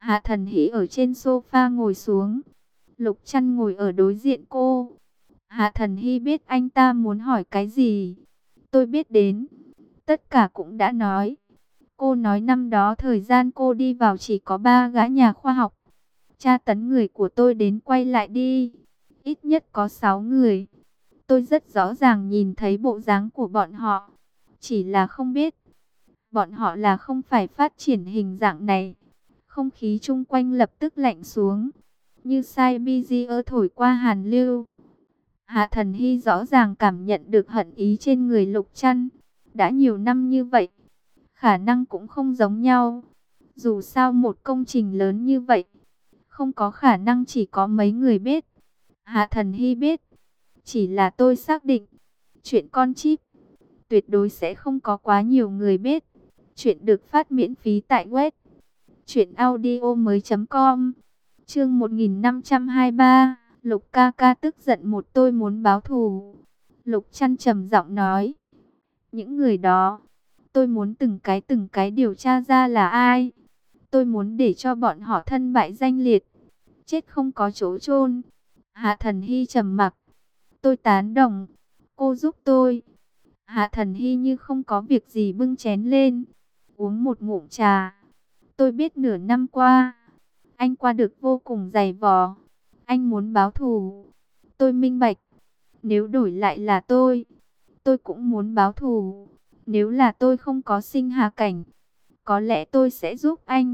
Hạ Thần Hỷ ở trên sofa ngồi xuống. Lục Trăn ngồi ở đối diện cô. Hạ Thần Hy biết anh ta muốn hỏi cái gì. Tôi biết đến. Tất cả cũng đã nói. Cô nói năm đó thời gian cô đi vào chỉ có 3 gã nhà khoa học. Tra tấn người của tôi đến quay lại đi. Ít nhất có 6 người. Tôi rất rõ ràng nhìn thấy bộ dáng của bọn họ. Chỉ là không biết. Bọn họ là không phải phát triển hình dạng này. Không khí chung quanh lập tức lạnh xuống. Như sai Bizier thổi qua hàn lưu. Hạ Thần Hy rõ ràng cảm nhận được hận ý trên người Lục Trăn. Đã nhiều năm như vậy, khả năng cũng không giống nhau. Dù sao một công trình lớn như vậy, không có khả năng chỉ có mấy người biết. Hạ Thần Hy biết, chỉ là tôi xác định, chuyện con chip, tuyệt đối sẽ không có quá nhiều người biết. Chuyện được phát miễn phí tại web truyệnaudiomoi.com. Chương 1523, Lục ca ca tức giận một tôi muốn báo thù. Lục Trăn trầm giọng nói, những người đó, tôi muốn từng cái điều tra ra là ai. Tôi muốn để cho bọn họ thân bại danh liệt, chết không có chỗ chôn. Hạ Thần Hy trầm mặc, tôi tán đồng, cô giúp tôi. Hạ Thần Hy như không có việc gì bưng chén lên, uống một ngụm trà. Tôi biết nửa năm qua, anh qua được vô cùng dày vò. Anh muốn báo thù. Tôi minh bạch. Nếu đổi lại là tôi cũng muốn báo thù. Nếu là tôi không có sinh hạ cảnh, có lẽ tôi sẽ giúp anh.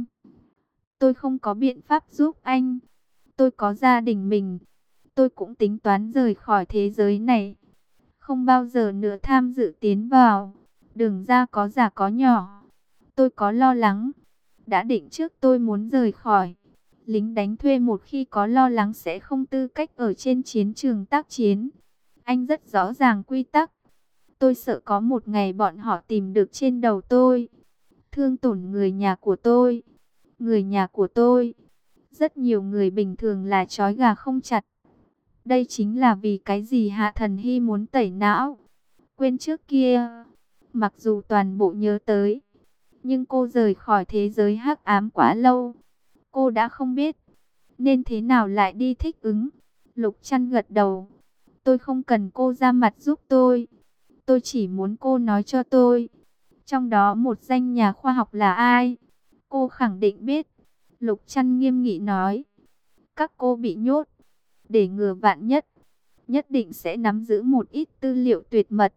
Tôi không có biện pháp giúp anh. Tôi có gia đình mình. Tôi cũng tính toán rời khỏi thế giới này. Không bao giờ nữa tham dự tiến vào. Đường ra có già có nhỏ. Tôi có lo lắng. Đã định trước tôi muốn rời khỏi. Lính đánh thuê một khi có lo lắng sẽ không tư cách ở trên chiến trường tác chiến. Anh rất rõ ràng quy tắc. Tôi sợ có một ngày bọn họ tìm được trên đầu tôi. Thương tổn người nhà của tôi. Người nhà của tôi. Rất nhiều người bình thường là trói gà không chặt. Đây chính là vì cái gì Hạ Thần Hy muốn tẩy não. Quên trước kia. Mặc dù toàn bộ nhớ tới, nhưng cô rời khỏi thế giới hắc ám quá lâu. Cô đã không biết nên thế nào lại đi thích ứng. Lục Trăn gật đầu. Tôi không cần cô ra mặt giúp tôi. Tôi chỉ muốn cô nói cho tôi, trong đó một danh nhà khoa học là ai. Cô khẳng định biết. Lục Trăn nghiêm nghị nói. Các cô bị nhốt. Để ngừa vạn nhất, nhất định sẽ nắm giữ một ít tư liệu tuyệt mật.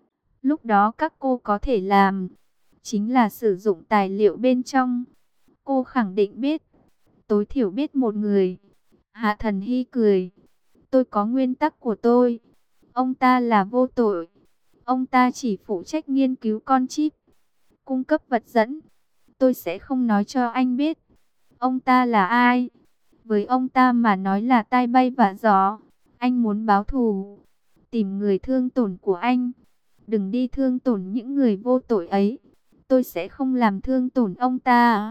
Lúc đó các cô có thể làm chính là sử dụng tài liệu bên trong. Cô khẳng định biết. Tối thiểu biết một người. Hạ Thần Hy cười. Tôi có nguyên tắc của tôi. Ông ta là vô tội. Ông ta chỉ phụ trách nghiên cứu con chip, cung cấp vật dẫn. Tôi sẽ không nói cho anh biết ông ta là ai. Với ông ta mà nói là tai bay vạ gió. Anh muốn báo thù, tìm người thương tổn của anh. Đừng đi thương tổn những người vô tội ấy. Tôi sẽ không làm thương tổn ông ta.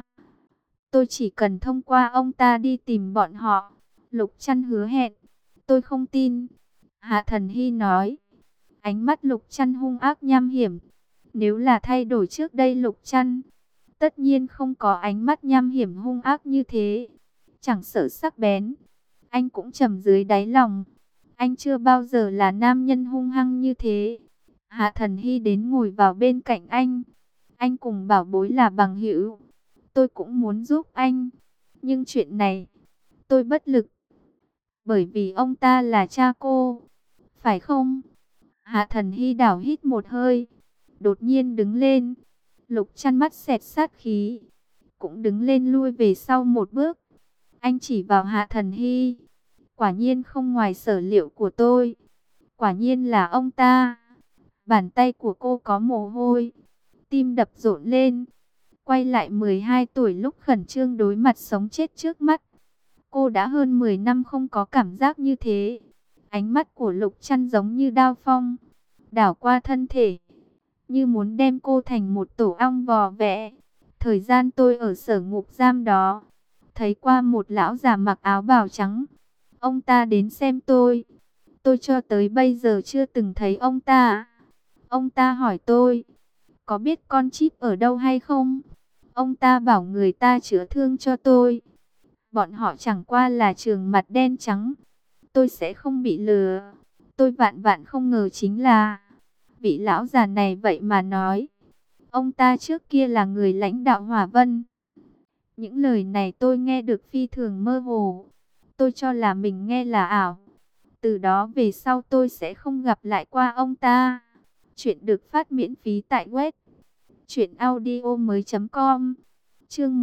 Tôi chỉ cần thông qua ông ta đi tìm bọn họ. Lục Trăn hứa hẹn. Tôi không tin. Hạ Thần Hy nói. Ánh mắt Lục Trăn hung ác nham hiểm. Nếu là thay đổi trước đây Lục Trăn, tất nhiên không có ánh mắt nham hiểm hung ác như thế. Chẳng sợ sắc bén, anh cũng trầm dưới đáy lòng. Anh chưa bao giờ là nam nhân hung hăng như thế. Hạ Thần Hy đến ngồi vào bên cạnh anh. Anh cùng bảo bối là bằng hữu. Tôi cũng muốn giúp anh. Nhưng chuyện này, tôi bất lực. Bởi vì ông ta là cha cô. Phải không? Hạ Thần Hy đảo hít một hơi. Đột nhiên đứng lên. Lục Trăn mắt xẹt sát khí. Cũng đứng lên lui về sau một bước. Anh chỉ vào Hạ Thần Hy. Quả nhiên không ngoài sở liệu của tôi. Quả nhiên là ông ta. Bàn tay của cô có mồ hôi. Tim đập rộn lên. Quay lại 12 tuổi lúc khẩn trương đối mặt sống chết trước mắt. Cô đã hơn 10 năm không có cảm giác như thế. Ánh mắt của Lục Trăn giống như đao phong, đảo qua thân thể, như muốn đem cô thành một tổ ong vò vẽ. Thời gian tôi ở sở ngục giam đó, thấy qua một lão già mặc áo bào trắng. Ông ta đến xem tôi. Tôi cho tới bây giờ chưa từng thấy ông ta. Ông ta hỏi tôi, có biết con chip ở đâu hay không? Ông ta bảo người ta chữa thương cho tôi. Bọn họ chẳng qua là trường mặt đen trắng. Tôi sẽ không bị lừa. Tôi vạn vạn không ngờ chính là vị lão già này vậy mà nói. Ông ta trước kia là người lãnh đạo Hỏa Vân. Những lời này tôi nghe được phi thường mơ hồ. Tôi cho là mình nghe là ảo. Từ đó về sau tôi sẽ không gặp lại qua ông ta. Chuyện được phát miễn phí tại web truyệnaudiomoi.com. Chương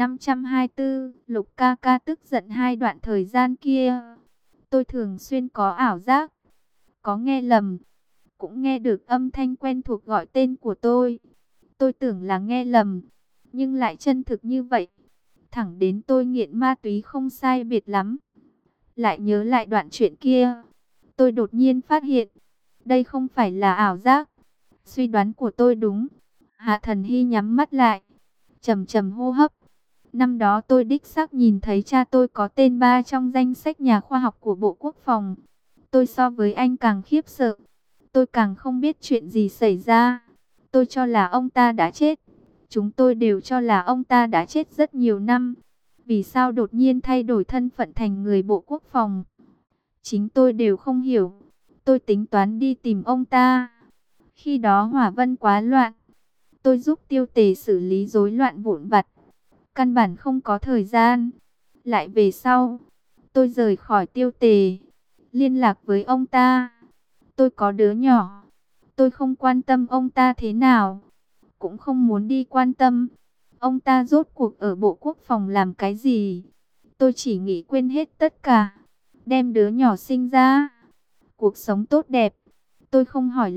1524, Lục ca ca tức giận. Hai đoạn thời gian kia, tôi thường xuyên có ảo giác, có nghe lầm, cũng nghe được âm thanh quen thuộc gọi tên của tôi. Tôi tưởng là nghe lầm, nhưng lại chân thực như vậy. Thẳng đến tôi nghiện ma túy không sai biệt lắm, lại nhớ lại đoạn chuyện kia, tôi đột nhiên phát hiện, đây không phải là ảo giác. Suy đoán của tôi đúng. Hạ Thần Hy nhắm mắt lại, trầm trầm hô hấp. Năm đó tôi đích xác nhìn thấy cha tôi có tên 3 trong danh sách nhà khoa học của Bộ Quốc phòng. Tôi so với anh càng khiếp sợ. Tôi càng không biết chuyện gì xảy ra. Tôi cho là ông ta đã chết. Chúng tôi đều cho là ông ta đã chết rất nhiều năm. Vì sao đột nhiên thay đổi thân phận thành người Bộ Quốc phòng? Chính tôi đều không hiểu. Tôi tính toán đi tìm ông ta. Khi đó Hỏa Vân quá loạn. Tôi giúp Tiêu Tề xử lý rối loạn vụn vặt. Căn bản không có thời gian. Lại về sau, tôi rời khỏi Tiêu Tề, liên lạc với ông ta. Tôi có đứa nhỏ. Tôi không quan tâm ông ta thế nào, cũng không muốn đi quan tâm ông ta rốt cuộc ở Bộ Quốc phòng làm cái gì. Tôi chỉ nghĩ quên hết tất cả, đem đứa nhỏ sinh ra, cuộc sống tốt đẹp. Tôi không hỏi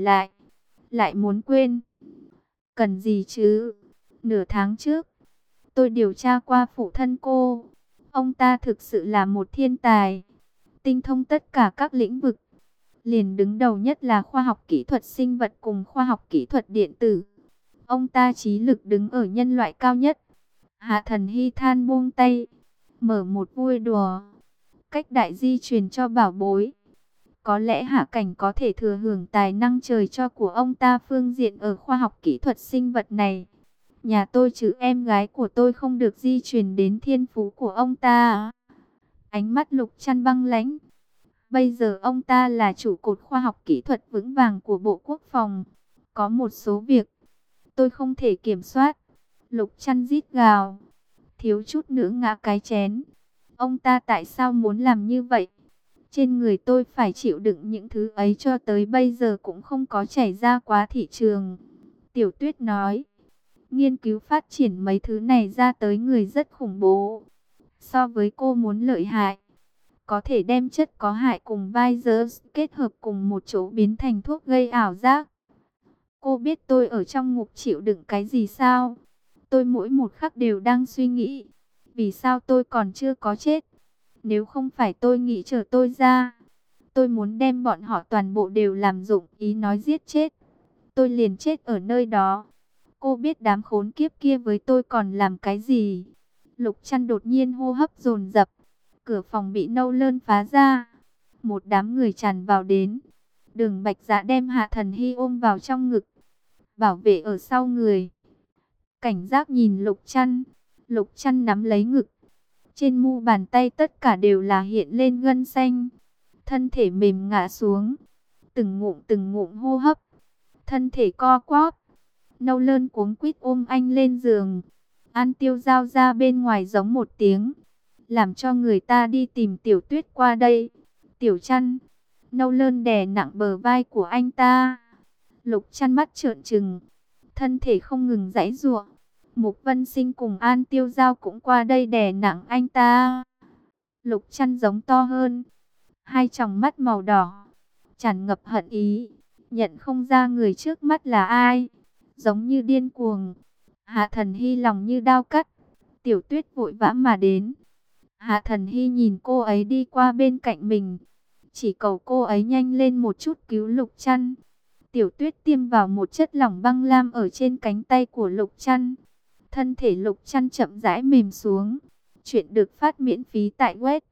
lại muốn quên. Cần gì chứ? Nửa tháng trước, tôi điều tra qua phụ thân cô. Ông ta thực sự là một thiên tài, tinh thông tất cả các lĩnh vực. Liền đứng đầu nhất là khoa học kỹ thuật sinh vật cùng khoa học kỹ thuật điện tử. Ông ta trí lực đứng ở nhân loại cao nhất. Hạ Thần Hy than buông tay, mở một vui đùa. Cách đại di truyền cho bảo bối. Có lẽ Hạ Cảnh có thể thừa hưởng tài năng trời cho của ông ta phương diện ở khoa học kỹ thuật sinh vật này. Nhà tôi chứ em gái của tôi không được di truyền đến thiên phú của ông ta. Ánh mắt Lục Trăn băng lãnh. Bây giờ ông ta là trụ cột khoa học kỹ thuật vững vàng của Bộ Quốc phòng. Có một số việc tôi không thể kiểm soát. Lục Trăn rít gào, thiếu chút nữa ngã cái chén. Ông ta tại sao muốn làm như vậy? Trên người tôi phải chịu đựng những thứ ấy cho tới bây giờ cũng không có chảy ra quá thị trường. Tiểu Tuyết nói, nghiên cứu phát triển mấy thứ này ra tới người rất khủng bố. So với cô muốn lợi hại, có thể đem chất có hại cùng virus kết hợp cùng một chỗ biến thành thuốc gây ảo giác. Cô biết tôi ở trong ngục chịu đựng cái gì sao? Tôi mỗi một khắc đều đang suy nghĩ, vì sao tôi còn chưa có chết? Nếu không phải tôi nghĩ chờ tôi ra, tôi muốn đem bọn họ toàn bộ đều làm dụng, ý nói giết chết. Tôi liền chết ở nơi đó. Cô biết đám khốn kiếp kia với tôi còn làm cái gì? Lục Trăn đột nhiên hô hấp dồn dập. Cửa phòng bị nâu lơn phá ra. Một đám người tràn vào đến. Đường Bạch Dạ đem Hạ Thần Hy ôm vào trong ngực, bảo vệ ở sau người. Cảnh giác nhìn Lục Trăn. Lục Trăn nắm lấy ngực. Trên mu bàn tay tất cả đều là hiện lên gân xanh. Thân thể mềm ngã xuống. Từng ngụm hô hấp. Thân thể co quắp. Nâu lơn cuống quýt ôm anh lên giường. An Tiêu giao ra bên ngoài giống một tiếng, làm cho người ta đi tìm Tiểu Tuyết qua đây. Tiểu Trăn. Nâu lơn đè nặng bờ vai của anh ta. Lục Trăn mắt trợn trừng, thân thể không ngừng giãy giụa. Mục Vân Sinh cùng An Tiêu Giao cũng qua đây đè nặng anh ta. Lục Trăn giống to hơn, hai tròng mắt màu đỏ, tràn ngập hận ý, nhận không ra người trước mắt là ai, giống như điên cuồng. Hạ Thần Hy lòng như đao cắt. Tiểu Tuyết vội vã mà đến. Hạ Thần Hy nhìn cô ấy đi qua bên cạnh mình, chỉ cầu cô ấy nhanh lên một chút cứu Lục Trăn. Tiểu Tuyết tiêm vào một chất lỏng băng lam ở trên cánh tay của Lục Trăn. Thân thể Lục Trăn chậm rãi mềm xuống. Chuyện được phát miễn phí tại web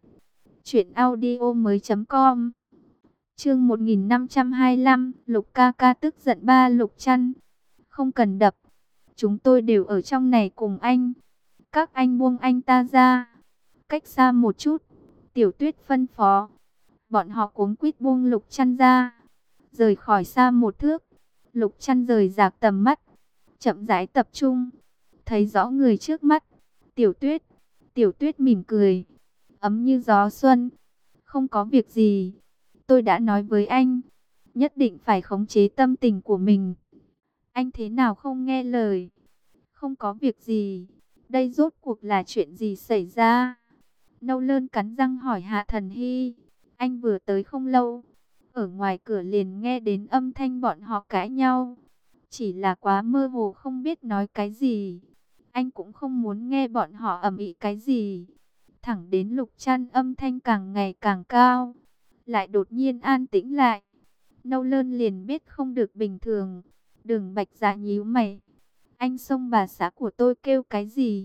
truyệnaudiomoi.com. Chương 1525, Lục ca ca tức giận. Ba Lục Trăn, không cần đập, chúng tôi đều ở trong này cùng anh. Các anh buông anh ta ra. cách xa một chút. Tiểu Tuyết phân phó. Bọn họ cuống quýt buông Lục Chăn ra, rời khỏi xa một thước. Lục Chăn rời rạc tầm mắt, chậm rãi tập trung, thấy rõ người trước mắt. Tiểu Tuyết. Tiểu Tuyết mỉm cười, ấm như gió xuân. Không có việc gì. Tôi đã nói với anh, nhất định phải khống chế tâm tình của mình. Anh thế nào không nghe lời? Không có việc gì. Đây rốt cuộc là chuyện gì xảy ra? Nâu Lơn cắn răng hỏi Hạ Thần Hy. Anh vừa tới không lâu, ở ngoài cửa liền nghe đến âm thanh bọn họ cãi nhau. Chỉ là quá mơ hồ không biết nói cái gì. Anh cũng không muốn nghe bọn họ ầm ĩ cái gì. Thẳng đến Lục Chăn âm thanh càng ngày càng cao, lại đột nhiên an tĩnh lại. Nâu Lơn liền biết không được bình thường. Đường Bạch Dạ nhíu mày. Anh xông bà xã của tôi kêu cái gì?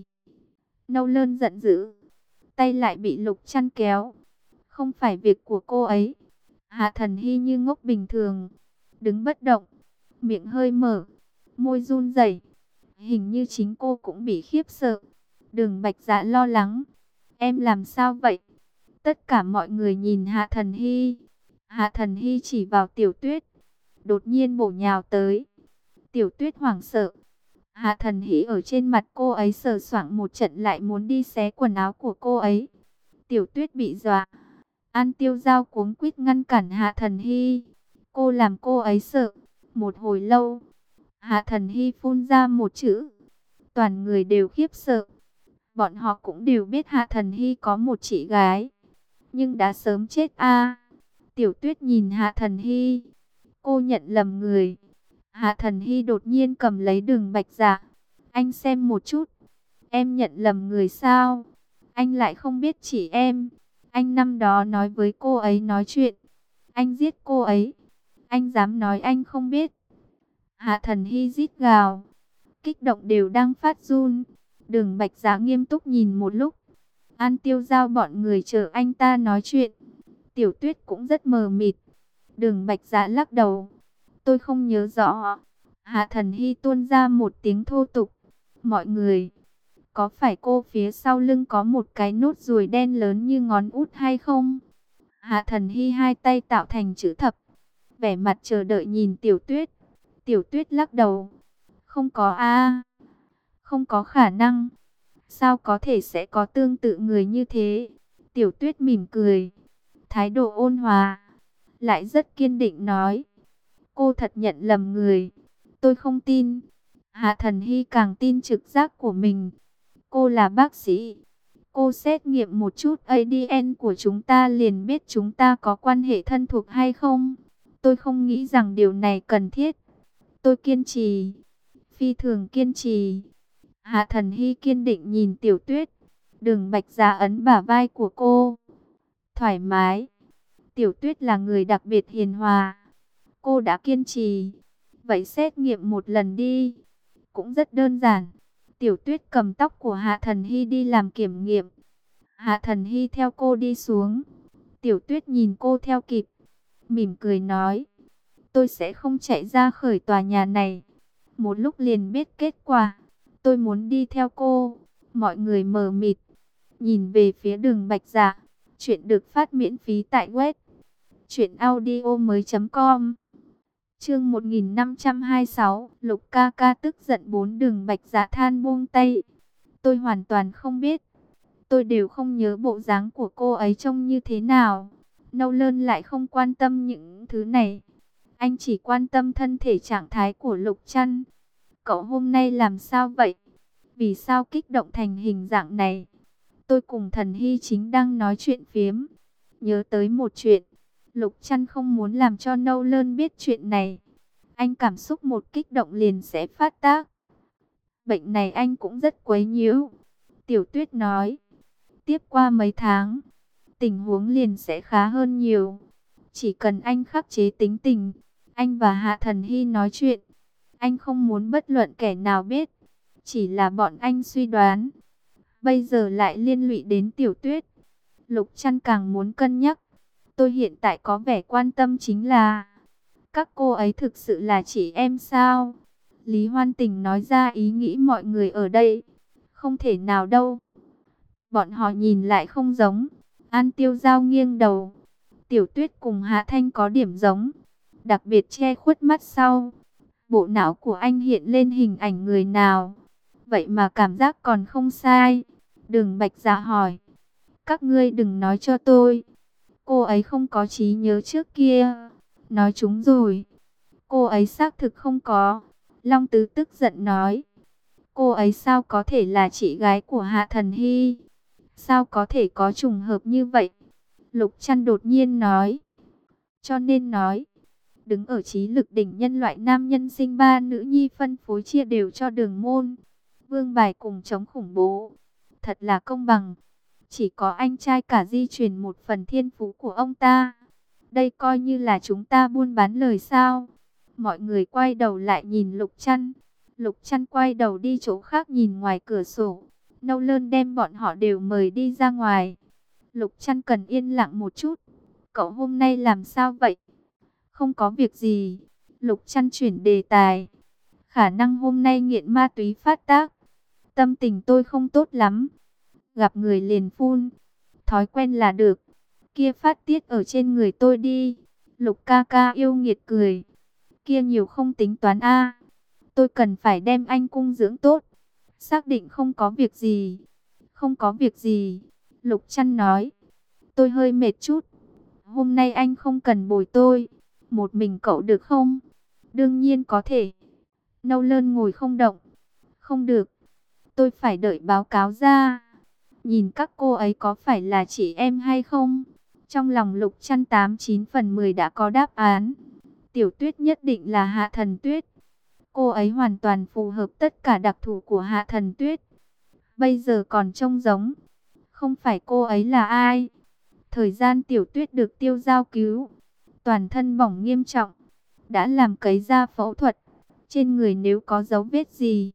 Nâu Lơn giận dữ, tay lại bị Lục Chăn kéo. Không phải việc của cô ấy. Hạ Thần Hy như ngốc bình thường, đứng bất động, miệng hơi mở, môi run rẩy. Hình như chính cô cũng bị khiếp sợ. Đường Bạch Dạ lo lắng. Em làm sao vậy? Tất cả mọi người nhìn Hạ Thần Hy. Hạ Thần Hy chỉ vào Tiểu Tuyết, đột nhiên bổ nhào tới. Tiểu Tuyết hoảng sợ. Hạ Thần Hy ở trên mặt cô ấy sờ soạng một trận, lại muốn đi xé quần áo của cô ấy. Tiểu Tuyết bị dọa. An Tiêu Giao cuống quýt ngăn cản Hạ Thần Hy. Cô làm cô ấy sợ. Một hồi lâu, Hạ Thần Hy phun ra một chữ. Toàn người đều khiếp sợ. Bọn họ cũng đều biết Hạ Thần Hy có một chị gái, nhưng đã sớm chết a. Tiểu Tuyết nhìn Hạ Thần Hy. Cô nhận lầm người. Hạ Thần Hy đột nhiên cầm lấy Đường Bạch Dạ. Anh xem một chút. Em nhận lầm người sao? Anh lại không biết chị em. Anh năm đó nói với cô ấy nói chuyện. Anh giết cô ấy. Anh dám nói anh không biết? Hạ Thần Hy rít gào, kích động đều đang phát run. Đường Bạch Dạ nghiêm túc nhìn một lúc. An Tiêu Giao bọn người chờ anh ta nói chuyện. Tiểu Tuyết cũng rất mờ mịt. Đường Bạch Dạ lắc đầu. Tôi không nhớ rõ. Hạ Thần Hy tuôn ra một tiếng thô tục. Mọi người, có phải cô phía sau lưng có một cái nốt ruồi đen lớn như ngón út hay không? Hạ Thần Hy hai tay tạo thành chữ thập, vẻ mặt chờ đợi nhìn Tiểu Tuyết. Tiểu Tuyết lắc đầu. Không có a, không có khả năng. Sao có thể sẽ có tương tự người như thế? Tiểu Tuyết mỉm cười, thái độ ôn hòa, lại rất kiên định nói. Cô thật nhận lầm người. Tôi không tin. Hạ Thần Hy càng tin trực giác của mình. Cô là bác sĩ. Cô xét nghiệm một chút ADN của chúng ta liền biết chúng ta có quan hệ thân thuộc hay không. Tôi không nghĩ rằng điều này cần thiết. Tôi kiên trì. Phi thường kiên trì. Hạ Thần Hy kiên định nhìn Tiểu Tuyết. Đường Bạch Dạ ấn bả vai của cô. Thoải mái. Tiểu Tuyết là người đặc biệt hiền hòa. Cô đã kiên trì. Vậy xét nghiệm một lần đi. Cũng rất đơn giản. Tiểu Tuyết cầm tóc của Hạ Thần Hy đi làm kiểm nghiệm. Hạ Thần Hy theo cô đi xuống. Tiểu Tuyết nhìn cô theo kịp, mỉm cười nói. Tôi sẽ không chạy ra khỏi tòa nhà này. Một lúc liền biết kết quả. Tôi muốn đi theo cô. Mọi người mờ mịt, nhìn về phía Đường Bạch Dạ. Chuyện được phát miễn phí tại web truyệnaudiomoi.com. Chương 1526, Lục ca ca tức giận. Bốn Đường Bạch Dạ than buông tay. Tôi hoàn toàn không biết. Tôi đều không nhớ bộ dáng của cô ấy trông như thế nào. Nâu Lơn lại không quan tâm những thứ này. Anh chỉ quan tâm thân thể trạng thái của Lục Chăn. Cậu hôm nay làm sao vậy? Vì sao kích động thành hình dạng này? Tôi cùng Thần Hy chính đang nói chuyện phiếm. Nhớ tới một chuyện. Lục Chăn không muốn làm cho Nâu Lơn biết chuyện này. Anh cảm xúc một kích động liền sẽ phát tác. Bệnh này anh cũng rất quấy nhiễu. Tiểu Tuyết nói. Tiếp qua mấy tháng, tình huống liền sẽ khá hơn nhiều. Chỉ cần anh khắc chế tính tình, anh và Hạ Thần Hy nói chuyện. Anh không muốn bất luận kẻ nào biết. Chỉ là bọn anh suy đoán. Bây giờ lại liên lụy đến Tiểu Tuyết. Lục Chăn càng muốn cân nhắc. Tôi hiện tại có vẻ quan tâm chính là các cô ấy thực sự là chị em sao? Lý Hoan Tình nói ra ý nghĩ mọi người ở đây. Không thể nào đâu. bọn họ nhìn lại không giống. An Tiêu Giao nghiêng đầu. Tiểu Tuyết cùng Hạ Thanh có điểm giống, đặc biệt che khuất mắt sau. Bộ não của anh hiện lên hình ảnh người nào? Vậy mà cảm giác còn không sai. Đường Bạch Dạ hỏi. Các ngươi đừng nói cho tôi. Cô ấy không có trí nhớ trước kia. Nói chúng rồi. Cô ấy xác thực không có. Long Tứ tức giận nói. Cô ấy sao có thể là chị gái của Hạ Thần Hy? Sao có thể có trùng hợp như vậy? Lục Trăn đột nhiên nói. Cho nên nói, đứng ở trí lực đỉnh nhân loại nam nhân sinh ba nữ nhi phân phối chia đều cho Đường Môn. Vương bài cùng chống khủng bố. Thật là công bằng. Chỉ có anh trai cả di truyền một phần thiên phú của ông ta. Đây coi như là chúng ta buôn bán lời sao? Mọi người quay đầu lại nhìn Lục Trăn. Lục Trăn quay đầu đi chỗ khác nhìn ngoài cửa sổ. Nâu Lơn đem bọn họ đều mời đi ra ngoài. Lục Trăn cần yên lặng một chút. Cậu hôm nay làm sao vậy? Không có việc gì. Lục Trăn chuyển đề tài. Khả năng hôm nay nghiện ma túy phát tác. Tâm tình tôi không tốt lắm. Gặp người liền phun. Thói quen là được. Kia phát tiết ở trên người tôi đi. Lục ca ca yêu nghiệt cười. Kia nhiều không tính toán a. Tôi cần phải đem anh cung dưỡng tốt. Xác định không có việc gì. Không có việc gì. Lục Trăn nói. Tôi hơi mệt chút. Hôm nay anh không cần bồi tôi. Một mình cậu được không? Đương nhiên có thể. Nâu Lơn ngồi không động. Không được. Tôi phải đợi báo cáo ra. Nhìn các cô ấy có phải là chị em hay không? Trong lòng Lục Trăn 89 phần 10 đã có đáp án. Tiểu Tuyết nhất định là Hạ Thần Tuyết. Cô ấy hoàn toàn phù hợp tất cả đặc thù của Hạ Thần Tuyết. Bây giờ còn trông giống. Không phải cô ấy là ai? Thời gian Tiểu Tuyết được Tiêu Giao cứu. Toàn thân bỏng nghiêm trọng. Đã làm cấy ra phẫu thuật. Trên người nếu có dấu vết gì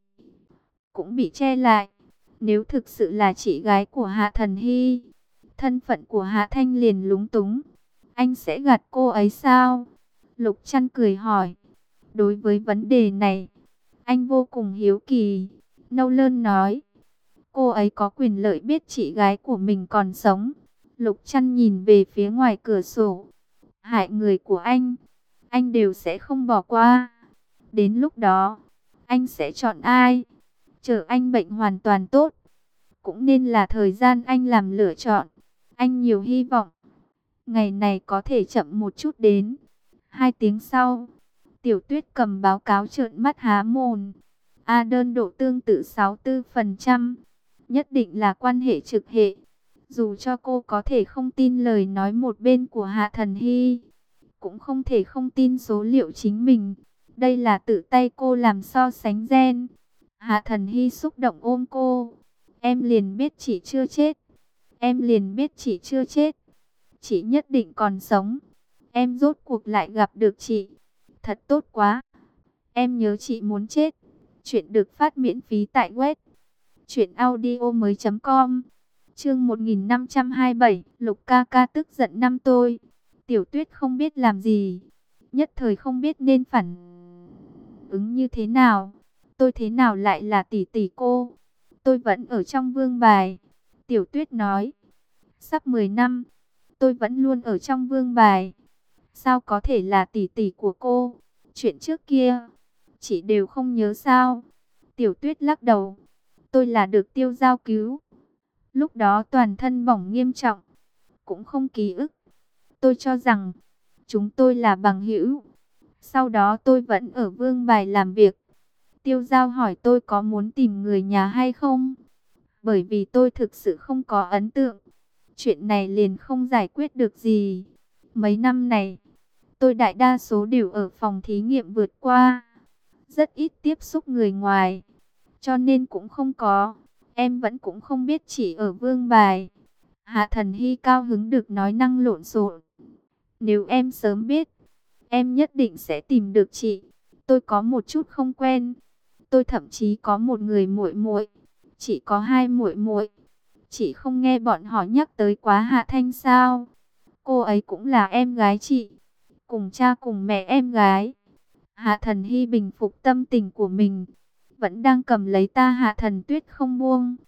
cũng bị che lại. Nếu thực sự là chị gái của Hạ Thần Hy, thân phận của Hạ Thanh liền lúng túng. Anh sẽ gạt cô ấy sao? Lục Trăn cười hỏi. Đối với vấn đề này, anh vô cùng hiếu kỳ. Nâu Lơn nói. Cô ấy có quyền lợi biết chị gái của mình còn sống. Lục Trăn nhìn về phía ngoài cửa sổ. Hại người của anh đều sẽ không bỏ qua. Đến lúc đó, anh sẽ chọn ai? Chờ anh bệnh hoàn toàn tốt, cũng nên là thời gian anh làm lựa chọn. Anh nhiều hy vọng. Ngày này có thể chậm một chút đến. 2 tiếng sau, Tiểu Tuyết cầm báo cáo trợn mắt há mồm. A đơn độ tương tự 64%. Nhất định là quan hệ trực hệ. Dù cho cô có thể không tin lời nói một bên của Hạ Thần Hy, cũng không thể không tin số liệu chính mình. Đây là tự tay cô làm so sánh gen. Hạ Thần Hy xúc động ôm cô. Em liền biết chị chưa chết. Em liền biết chị chưa chết. Chị nhất định còn sống. Em rốt cuộc lại gặp được chị. Thật tốt quá. Em nhớ chị muốn chết. Chuyện được phát miễn phí tại web truyệnaudiomoi.com. Chương 1527, Lục ca ca tức giận năm tôi. Tiểu Tuyết không biết làm gì, nhất thời không biết nên phản ứng như thế nào. Tôi thế nào lại là tỷ tỷ cô? Tôi vẫn ở trong vương bài. Tiểu Tuyết nói. Sắp 10 năm, tôi vẫn luôn ở trong vương bài. Sao có thể là tỷ tỷ của cô? Chuyện trước kia, chị đều không nhớ sao? Tiểu Tuyết lắc đầu. Tôi là được Tiêu Giao cứu. Lúc đó toàn thân bỏng nghiêm trọng, cũng không ký ức. Tôi cho rằng chúng tôi là bằng hữu. Sau đó tôi vẫn ở vương bài làm việc. Tiêu Giao hỏi tôi có muốn tìm người nhà hay không? Bởi vì tôi thực sự không có ấn tượng. Chuyện này liền không giải quyết được gì. Mấy năm này, tôi đại đa số đều ở phòng thí nghiệm vượt qua. Rất ít tiếp xúc người ngoài. Cho nên cũng không có. Em vẫn cũng không biết chỉ ở vương bài. Hạ Thần Hy cao hứng được nói năng lộn xộn. Nếu em sớm biết, em nhất định sẽ tìm được chị. Tôi có một chút không quen. Tôi thậm chí có một người muội muội. Chị có 2 muội muội. Chị không nghe bọn họ nhắc tới quá Hạ Thanh sao? Cô ấy cũng là em gái chị. Cùng cha cùng mẹ em gái. Hạ Thần Hy bình phục tâm tình của mình. Vẫn đang cầm lấy ta Hạ Thần Tuyết không buông.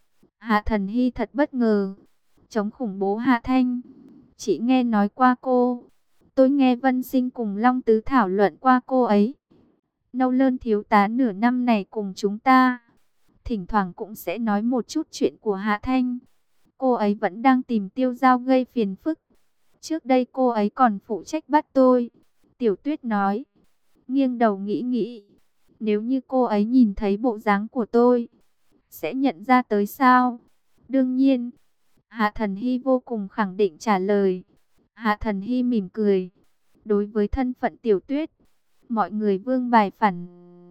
Hạ Thần Hy thật bất ngờ. Chống khủng bố Hạ Thanh. Chị nghe nói qua cô. Tôi nghe Vân Sinh cùng Long Tứ thảo luận qua cô ấy. Nâu Lơn thiếu tá nửa năm này cùng chúng ta. Thỉnh thoảng cũng sẽ nói một chút chuyện của Hạ Thanh. Cô ấy vẫn đang tìm Tiêu Giao gây phiền phức. Trước đây cô ấy còn phụ trách bắt tôi. Tiểu Tuyết nói. Nghiêng đầu nghĩ nghĩ. Nếu như cô ấy nhìn thấy bộ dáng của tôi, sẽ nhận ra tới sao? Đương nhiên. Hạ Thần Hy vô cùng khẳng định trả lời. Hạ Thần Hy mỉm cười. Đối với thân phận Tiểu Tuyết, mọi người vương bài phản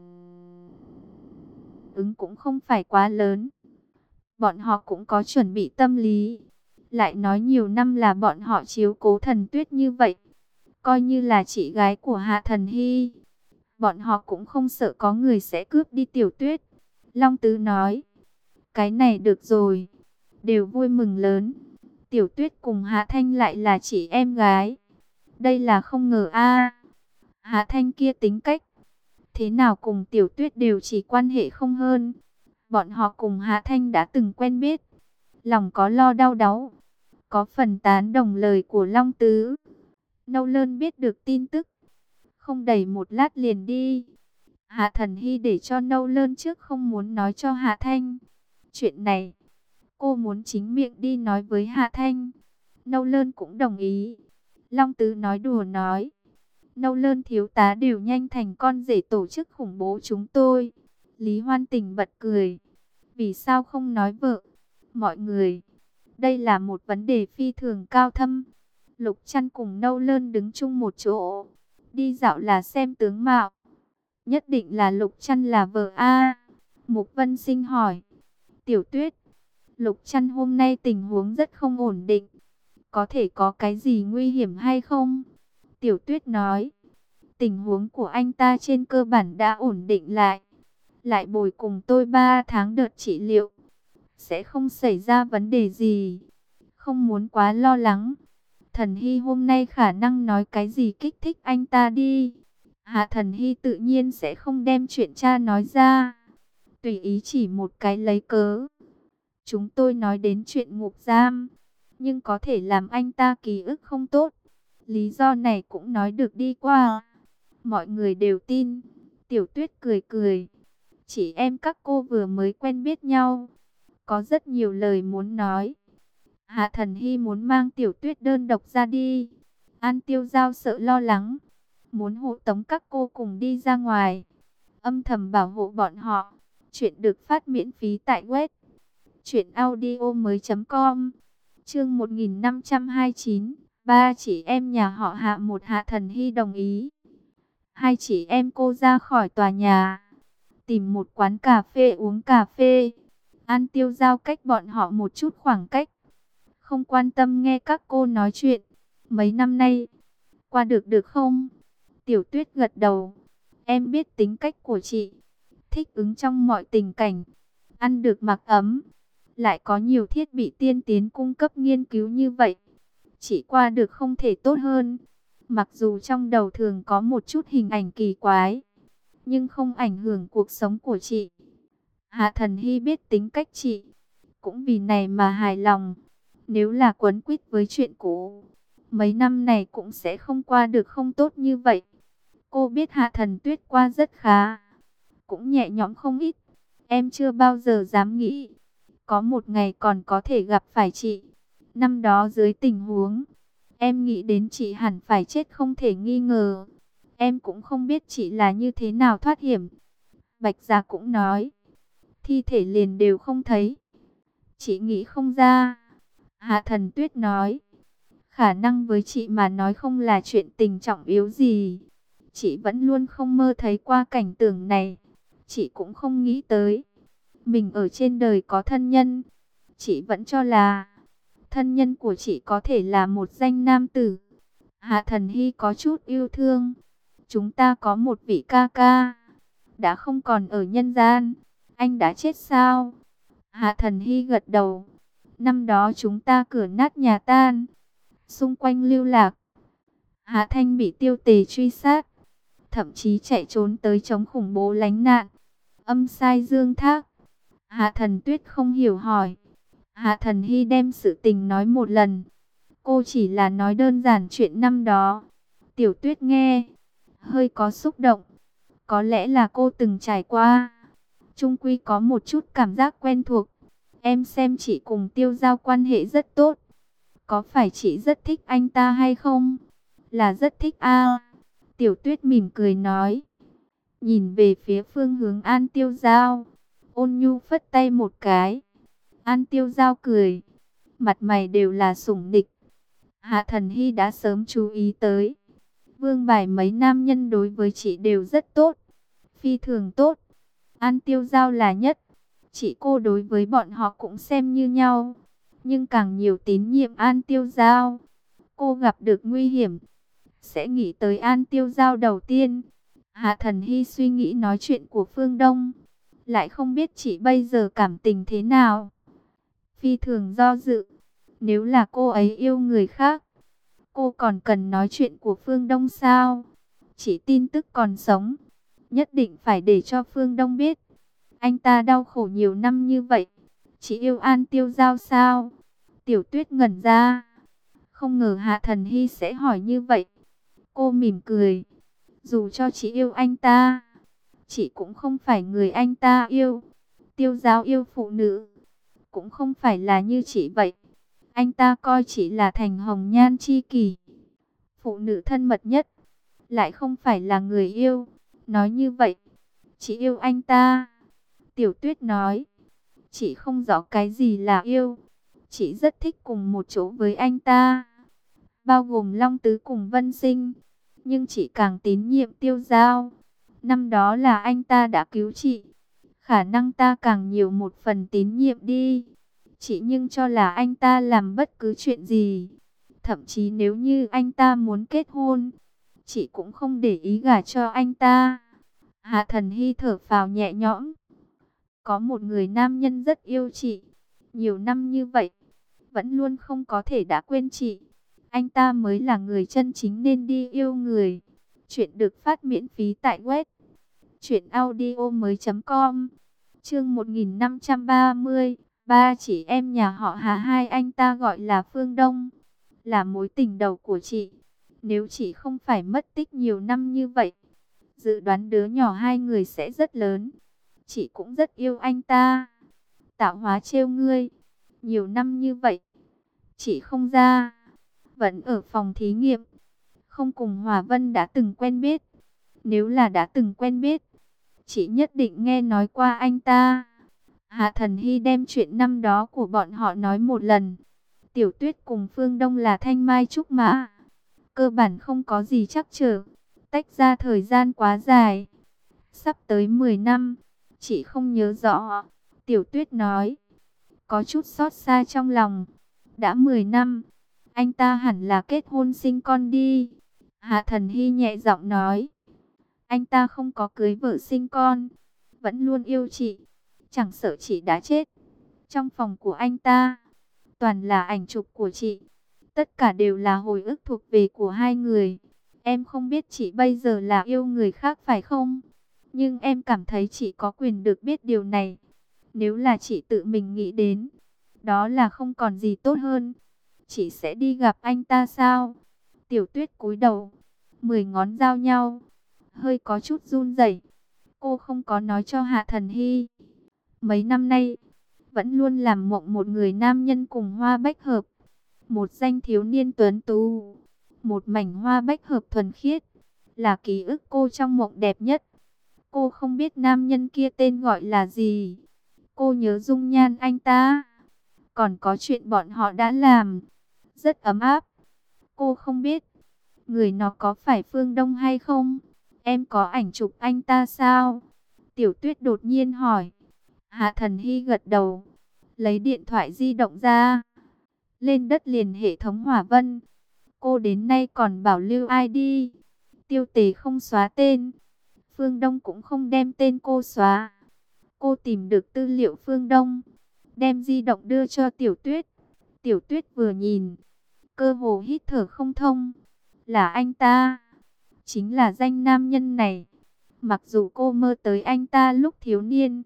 ứng cũng không phải quá lớn. Bọn họ cũng có chuẩn bị tâm lý. Lại nói nhiều năm là bọn họ chiếu cố Thần Tuyết như vậy. Coi như là chị gái của Hạ Thần Hy. Bọn họ cũng không sợ có người sẽ cướp đi Tiểu Tuyết. Long Tứ nói. Cái này được rồi. Đều vui mừng lớn. Tiểu Tuyết cùng Hạ Thanh lại là chị em gái. Đây là không ngờ a. Hạ Thanh kia tính cách. Thế nào cùng Tiểu Tuyết đều chỉ quan hệ không hơn. Bọn họ cùng Hạ Thanh đã từng quen biết. Lòng có lo đau đáu. Có phần tán đồng lời của Long Tứ. Nâu Lơn biết được tin tức. Không đầy một lát liền đi. Hạ Thần Hy để cho Nâu Lơn trước không muốn nói cho Hạ Thanh. Chuyện này, cô muốn chính miệng đi nói với Hạ Thanh. Nâu Lơn cũng đồng ý. Long Tứ nói đùa nói. Nâu Lơn thiếu tá đều nhanh thành con rể tổ chức khủng bố chúng tôi. Lý Hoan Tình bật cười. Vì sao không nói vợ? Mọi người, đây là một vấn đề phi thường cao thâm. Lục Trăn cùng Nâu Lơn đứng chung một chỗ. Đi dạo là xem tướng mạo. Nhất định là Lục Trăn là vợ a. Mục Vân Sinh hỏi. Tiểu Tuyết, Lục Trăn hôm nay tình huống rất không ổn định. Có thể có cái gì nguy hiểm hay không? Tiểu Tuyết nói. Tình huống của anh ta trên cơ bản đã ổn định lại. Lại bồi cùng tôi 3 tháng đợt trị liệu. Sẽ không xảy ra vấn đề gì. Không muốn quá lo lắng. Thần Hy hôm nay khả năng nói cái gì kích thích anh ta đi. Hạ Thần Hy tự nhiên sẽ không đem chuyện cha nói ra. Tùy ý chỉ một cái lấy cớ. Chúng tôi nói đến chuyện ngục giam. Nhưng có thể làm anh ta ký ức không tốt. Lý do này cũng nói được đi qua. Mọi người đều tin. Tiểu Tuyết cười cười. Chị em các cô vừa mới quen biết nhau. Có rất nhiều lời muốn nói. Hạ Thần Hy muốn mang Tiểu Tuyết đơn độc ra đi. An Tiêu Giao sợ lo lắng. Muốn hộ tống các cô cùng đi ra ngoài. Âm thầm bảo hộ bọn họ. Chuyện được phát miễn phí tại web. truyệnaudiomoi.com. Chương 1529. Ba chị em nhà họ Hạ. Một Hạ Thần Hy đồng ý. Hai chị em cô ra khỏi tòa nhà. Tìm một quán cà phê uống cà phê. An Tiêu Giao cách bọn họ một chút khoảng cách. Không quan tâm nghe các cô nói chuyện. Mấy năm nay, qua được không? Tiểu Tuyết gật đầu. Em biết tính cách của chị. Thích ứng trong mọi tình cảnh. Ăn được mặc ấm. Lại có nhiều thiết bị tiên tiến cung cấp nghiên cứu như vậy. Chị qua được không thể tốt hơn. Mặc dù trong đầu thường có một chút hình ảnh kỳ quái. Nhưng không ảnh hưởng cuộc sống của chị. Hạ Thần Hy biết tính cách chị. Cũng vì này mà hài lòng. Nếu là quấn quýt với chuyện cũ, mấy năm này cũng sẽ không qua được không tốt như vậy. Cô biết Hạ Thần Tuyết qua rất khá. Cũng nhẹ nhõm không ít. Em chưa bao giờ dám nghĩ. Có một ngày còn có thể gặp phải chị. Năm đó dưới tình huống, em nghĩ đến chị hẳn phải chết không thể nghi ngờ. Em cũng không biết chị là như thế nào thoát hiểm. Bạch Gia cũng nói. Thi thể liền đều không thấy. Chị nghĩ không ra. Hạ Thần Tuyết nói. Khả năng với chị mà nói không là chuyện tình trọng yếu gì. Chị vẫn luôn không mơ thấy qua cảnh tượng này. Chị cũng không nghĩ tới. Mình ở trên đời có thân nhân. Chị vẫn cho là thân nhân của chị có thể là một danh nam tử. Hạ Thần Hy có chút yêu thương. Chúng ta có một vị ca ca. Đã không còn ở nhân gian. Anh đã chết sao? Hạ Thần Hy gật đầu. Năm đó chúng ta cửa nát nhà tan. Xung quanh lưu lạc. Hạ Thanh bị Tiêu Tề truy sát. Thậm chí chạy trốn tới chống khủng bố lánh nạn. Âm sai Dương Thác. Hạ Thần Tuyết không hiểu hỏi. Hạ Thần Hy đem sự tình nói một lần. Cô chỉ là nói đơn giản chuyện năm đó. Tiểu Tuyết nghe, hơi có xúc động. Có lẽ là cô từng trải qua. Chung quy có một chút cảm giác quen thuộc. Em xem chị cùng Tiêu Giao quan hệ rất tốt. Có phải chị rất thích anh ta hay không? Là rất thích a. Tiểu Tuyết mỉm cười nói. Nhìn về phía phương hướng An Tiêu Giao. Ôn nhu phất tay một cái. An Tiêu Giao cười. Mặt mày đều là sủng nịch. Hạ Thần Hy đã sớm chú ý tới. Vương bài mấy nam nhân đối với chị đều rất tốt. Phi thường tốt. An Tiêu Giao là nhất. Chị cô đối với bọn họ cũng xem như nhau. Nhưng càng nhiều tín nhiệm An Tiêu Giao. Cô gặp được nguy hiểm, sẽ nghĩ tới An Tiêu Giao đầu tiên. Hạ Thần Hy suy nghĩ nói chuyện của Phương Đông. Lại không biết chị bây giờ cảm tình thế nào. Phi thường do dự. Nếu là cô ấy yêu người khác, cô còn cần nói chuyện của Phương Đông sao? Chỉ tin tức còn sống, nhất định phải để cho Phương Đông biết. Anh ta đau khổ nhiều năm như vậy. Chị yêu An Tiêu Giao sao? Tiểu Tuyết ngẩn ra. Không ngờ Hạ Thần Hy sẽ hỏi như vậy. Cô mỉm cười. Dù cho chị yêu anh ta, chị cũng không phải người anh ta yêu. Tiêu Giao yêu phụ nữ, cũng không phải là như chị vậy. Anh ta coi chị là thành hồng nhan chi kỷ, phụ nữ thân mật nhất, lại không phải là người yêu. Nói như vậy, chị yêu anh ta. Tiểu Tuyết nói, chị không rõ cái gì là yêu. Chị rất thích cùng một chỗ với anh ta, bao gồm Long Tứ cùng Vân Sinh. Nhưng chị càng tín nhiệm Tiêu Giao. Năm đó là anh ta đã cứu chị. Khả năng ta càng nhiều một phần tín nhiệm đi. Chị nhưng cho là anh ta làm bất cứ chuyện gì. Thậm chí nếu như anh ta muốn kết hôn, chị cũng không để ý gả cho anh ta. Hạ Thần Hy thở phào nhẹ nhõm. Có một người nam nhân rất yêu chị. Nhiều năm như vậy, vẫn luôn không có thể đã quên chị. Anh ta mới là người chân chính nên đi yêu người. Chuyện được phát miễn phí tại web truyệnaudiomoi.com. Chương 1530. Ba chị em nhà họ Hà, hai anh ta gọi là Phương Đông, là mối tình đầu của chị. Nếu chị không phải mất tích nhiều năm như vậy, dự đoán đứa nhỏ hai người sẽ rất lớn. Chị cũng rất yêu anh ta. Tạo hóa trêu ngươi, nhiều năm như vậy, chị không ra, vẫn ở phòng thí nghiệm, không cùng Hòa Vân đã từng quen biết. Nếu là đã từng quen biết, chị nhất định nghe nói qua anh ta. Hạ Thần Hy đem chuyện năm đó của bọn họ nói một lần. Tiểu Tuyết cùng Phương Đông là thanh mai trúc mã, cơ bản không có gì trắc trở. Tách ra thời gian quá dài, sắp tới 10 năm, chị không nhớ rõ. Tiểu Tuyết nói, có chút xót xa trong lòng. Đã 10 năm, anh ta hẳn là kết hôn sinh con đi. Hạ Thần Hy nhẹ giọng nói, anh ta không có cưới vợ sinh con, vẫn luôn yêu chị, chẳng sợ chị đã chết. Trong phòng của anh ta, toàn là ảnh chụp của chị. Tất cả đều là hồi ức thuộc về của hai người. Em không biết chị bây giờ là yêu người khác phải không? Nhưng em cảm thấy chị có quyền được biết điều này. Nếu là chị tự mình nghĩ đến, đó là không còn gì tốt hơn. Chị sẽ đi gặp anh ta sao? Tiểu Tuyết cúi đầu, 10 ngón giao nhau, hơi có chút run rẩy. Cô không có nói cho Hạ Thần Hy. Mấy năm nay, vẫn luôn làm mộng một người nam nhân cùng hoa bách hợp. Một danh thiếu niên tuấn tú, một mảnh hoa bách hợp thuần khiết, là ký ức cô trong mộng đẹp nhất. Cô không biết nam nhân kia tên gọi là gì. Cô nhớ dung nhan anh ta, còn có chuyện bọn họ đã làm, rất ấm áp. Cô không biết, người nó có phải Phương Đông hay không? Em có ảnh chụp anh ta sao? Tiểu Tuyết đột nhiên hỏi. Hạ Thần Hy gật đầu, lấy điện thoại di động ra, lên đất liền hệ thống Hỏa Vân. Cô đến nay còn bảo lưu ID. Tiêu Tề không xóa tên, Phương Đông cũng không đem tên cô xóa. Cô tìm được tư liệu Phương Đông, đem di động đưa cho Tiểu Tuyết. Tiểu Tuyết vừa nhìn, cơ hồ hít thở không thông. Là anh ta, chính là danh nam nhân này. Mặc dù cô mơ tới anh ta lúc thiếu niên,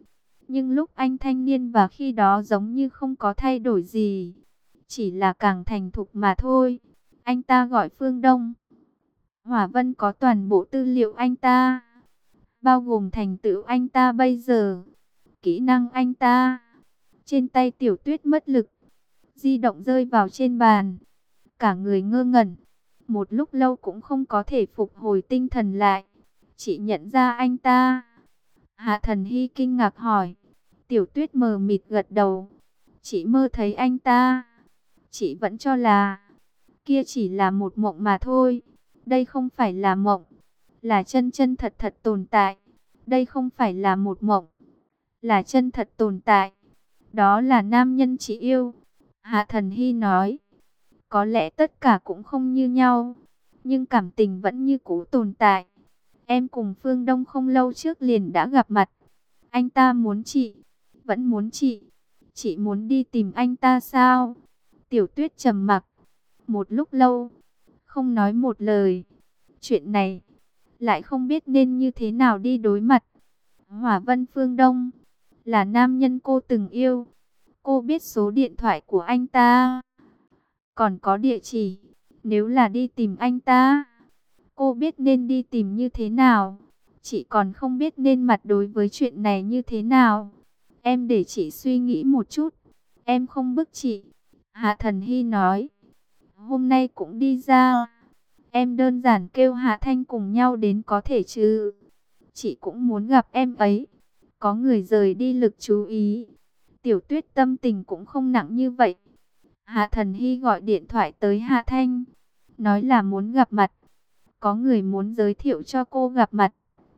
Nhưng lúc anh thanh niên và khi đó giống như không có thay đổi gì. Chỉ là càng thành thục mà thôi. Anh ta gọi Phương Đông. Hỏa Vân có toàn bộ tư liệu anh ta, bao gồm thành tựu anh ta bây giờ, kỹ năng anh ta. Trên tay Tiểu Tuyết mất lực, di động rơi vào trên bàn. Cả người ngơ ngẩn, một lúc lâu cũng không có thể phục hồi tinh thần lại. Chị nhận ra anh ta? Hạ Thần Hy kinh ngạc hỏi. Tiểu Tuyết mờ mịt gật đầu. Chị mơ thấy anh ta. Chị vẫn cho là kia chỉ là một mộng mà thôi. Đây không phải là mộng, là chân chân thật thật tồn tại. Đây không phải là một mộng, là chân thật tồn tại. Đó là nam nhân chị yêu. Hạ Thần Hy nói. Có lẽ tất cả cũng không như nhau, nhưng cảm tình vẫn như cũ tồn tại. Em cùng Phương Đông không lâu trước liền đã gặp mặt. Anh ta muốn chị, vẫn muốn chị. Chị muốn đi tìm anh ta sao? Tiểu Tuyết trầm mặc một lúc lâu, không nói một lời. Chuyện này, lại không biết nên như thế nào đi đối mặt. Hỏa Vân Phương Đông, là nam nhân cô từng yêu. Cô biết số điện thoại của anh ta, còn có địa chỉ. Nếu là đi tìm anh ta, cô biết nên đi tìm như thế nào. Chị còn không biết nên mặt đối với chuyện này như thế nào. Em để chị suy nghĩ một chút. Em không bức chị. Hạ Thần Hy nói. Hôm nay cũng đi ra. Em đơn giản kêu Hạ Thanh cùng nhau đến có thể chứ. Chị cũng muốn gặp em ấy. Có người rời đi lực chú ý. Tiểu Tuyết tâm tình cũng không nặng như vậy. Hạ Thần Hy gọi điện thoại tới Hạ Thanh, nói là muốn gặp mặt. Có người muốn giới thiệu cho cô gặp mặt.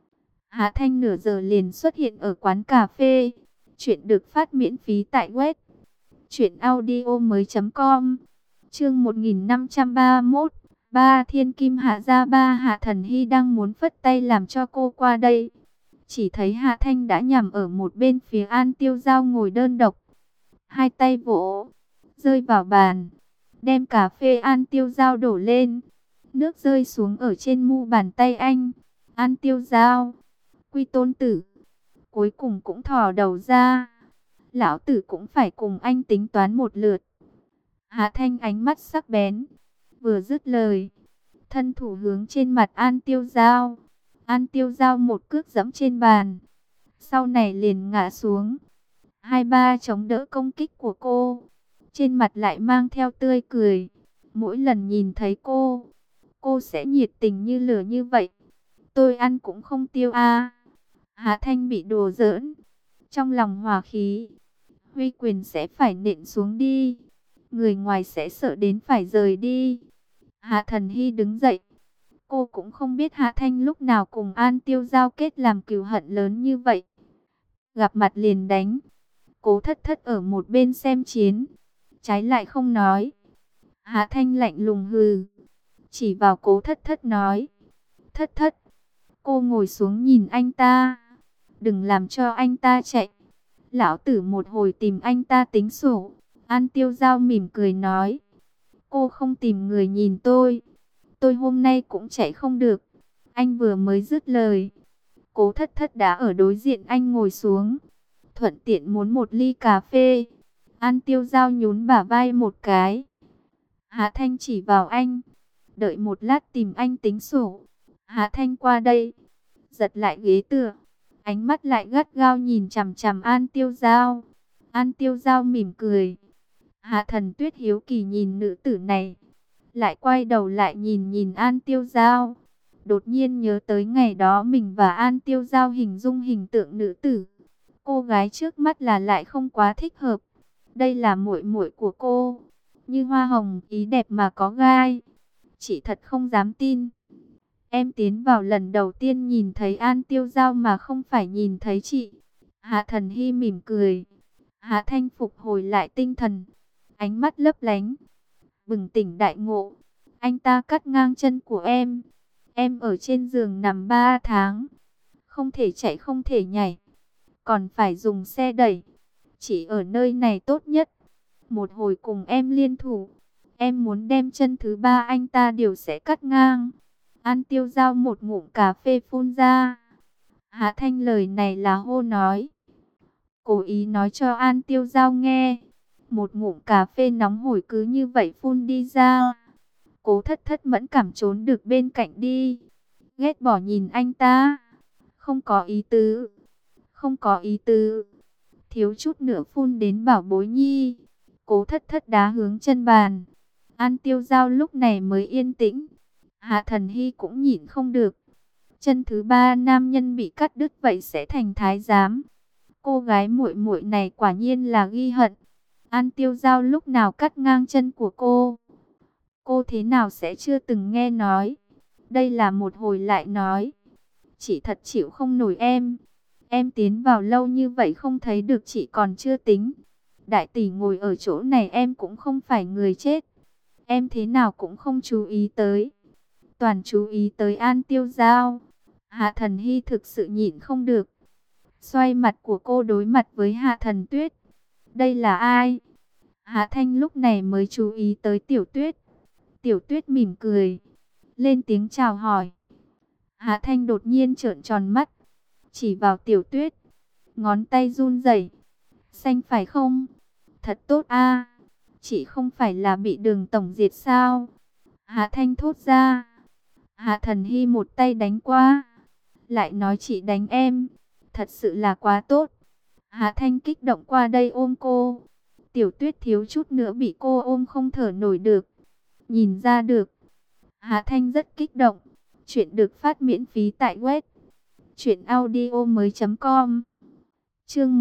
Hạ Thanh nửa giờ liền xuất hiện ở quán cà phê. Chuyện được phát miễn phí tại web truyệnaudiomoi.com. Chương 1531. Ba Thiên Kim Hạ gia ba. Hạ Thần Hy đang muốn phất tay làm cho cô qua đây, chỉ thấy Hạ Thanh đã nhằm ở một bên phía An Tiêu Giao ngồi đơn độc. Hai tay vỗ, rơi vào bàn, đem cà phê An Tiêu Giao đổ lên. Nước rơi xuống ở trên mu bàn tay anh. An Tiêu Giao, Quy Tôn tử, cuối cùng cũng thò đầu ra. Lão tử cũng phải cùng anh tính toán một lượt. Hạ Thanh ánh mắt sắc bén, vừa dứt lời, thân thủ hướng trên mặt An Tiêu Giao. An Tiêu Giao một cước giẫm trên bàn, sau này liền ngã xuống. Hai ba chống đỡ công kích của cô, trên mặt lại mang theo tươi cười. Mỗi lần nhìn thấy cô sẽ nhiệt tình như lửa như vậy. Tôi ăn cũng không tiêu a. Hạ Thanh bị đùa giỡn, trong lòng hòa khí. Huy quyền sẽ phải nện xuống đi, người ngoài sẽ sợ đến phải rời đi. Hạ Thần Hy đứng dậy. Cô cũng không biết Hạ Thanh lúc nào cùng An Tiêu giao kết làm cừu hận lớn như vậy. Gặp mặt liền đánh. Cố Thất Thất ở một bên xem chiến, trái lại không nói. Hạ Thanh lạnh lùng hừ, chỉ vào Cố Thất Thất nói. Thất Thất. Cô ngồi xuống nhìn anh ta. Đừng làm cho anh ta chạy. Lão tử một hồi tìm anh ta tính sổ. An Tiêu giao mỉm cười nói. Cô không tìm người nhìn tôi hôm nay cũng chạy không được. Anh vừa mới dứt lời, Cố Thất Thất đã ở đối diện anh ngồi xuống, thuận tiện muốn một ly cà phê. An Tiêu giao nhún bả vai một cái. Hạ Thanh chỉ vào anh. Đợi một lát tìm anh tính sổ. Hạ Thanh qua đây, giật lại ghế tựa, ánh mắt lại gắt gao nhìn chằm chằm An Tiêu giao. An Tiêu giao mỉm cười. Hạ Thần Tuyết hiếu kỳ nhìn nữ tử này, lại quay đầu lại nhìn nhìn An Tiêu giao. Đột nhiên nhớ tới ngày đó mình và An Tiêu giao hình dung hình tượng nữ tử. Cô gái trước mắt là lại không quá thích hợp. Đây là muội muội của cô, như hoa hồng, ý đẹp mà có gai. Chị thật không dám tin. Em tiến vào lần đầu tiên nhìn thấy An Tiêu giao mà không phải nhìn thấy chị. Hạ Thần Hy mỉm cười. Hạ Thanh phục hồi lại tinh thần, ánh mắt lấp lánh, bừng tỉnh đại ngộ. Anh ta cắt ngang chân của em. Em ở trên giường nằm 3 tháng, không thể chạy không thể nhảy, còn phải dùng xe đẩy. Chỉ ở nơi này tốt nhất. Một hồi cùng em liên thủ, em muốn đem chân thứ 3 anh ta đều sẽ cắt ngang. An Tiêu giao một ngụm cà phê phun ra. Hạ Thanh lời này là hô nói. cố ý nói cho An Tiêu Giao nghe. Một ngụm cà phê nóng hổi cứ như vậy phun đi ra. Cố Thất Thất mẫn cảm trốn được bên cạnh đi. Ghét bỏ nhìn anh ta. Không có ý tứ. Không có ý tứ. Thiếu chút nữa phun đến Bảo Bối Nhi. Cố Thất Thất đá hướng chân bàn. An Tiêu Giao lúc này mới yên tĩnh. Hạ Thần Hy cũng nhịn không được. Chân thứ ba nam nhân bị cắt đứt vậy sẽ thành thái giám. Cô gái muội muội này quả nhiên là ghi hận. An Tiêu Giao lúc nào cắt ngang chân của cô? Cô thế nào sẽ chưa từng nghe nói? Đây là một hồi lại nói. Chị thật chịu không nổi em. Em tiến vào lâu như vậy không thấy được chị còn chưa tính. Đại tỷ ngồi ở chỗ này em cũng không phải người chết. Em thế nào cũng không chú ý tới. Toàn chú ý tới An Tiêu Giao. Hạ Thần Hy thực sự nhịn không được. Xoay mặt của cô đối mặt với Hạ Thần Tuyết. Đây là ai? Hạ Thanh lúc này mới chú ý tới Tiểu Tuyết. Tiểu Tuyết mỉm cười. Lên tiếng chào hỏi. Hạ Thanh đột nhiên trợn tròn mắt. Chỉ vào Tiểu Tuyết. Ngón tay run rẩy. Xanh phải không? Thật tốt a. Chị không phải là bị Đường tổng diệt sao? Hạ Thanh thốt ra. Hạ Thần Hy một tay đánh qua. Lại nói chị đánh em. Thật sự là quá tốt. Hạ Thanh kích động qua đây ôm cô. Tiểu Tuyết thiếu chút nữa bị cô ôm không thở nổi được. Nhìn ra được. Hạ Thanh rất kích động. Chuyện được phát miễn phí tại web truyệnaudiomoi.com. Chương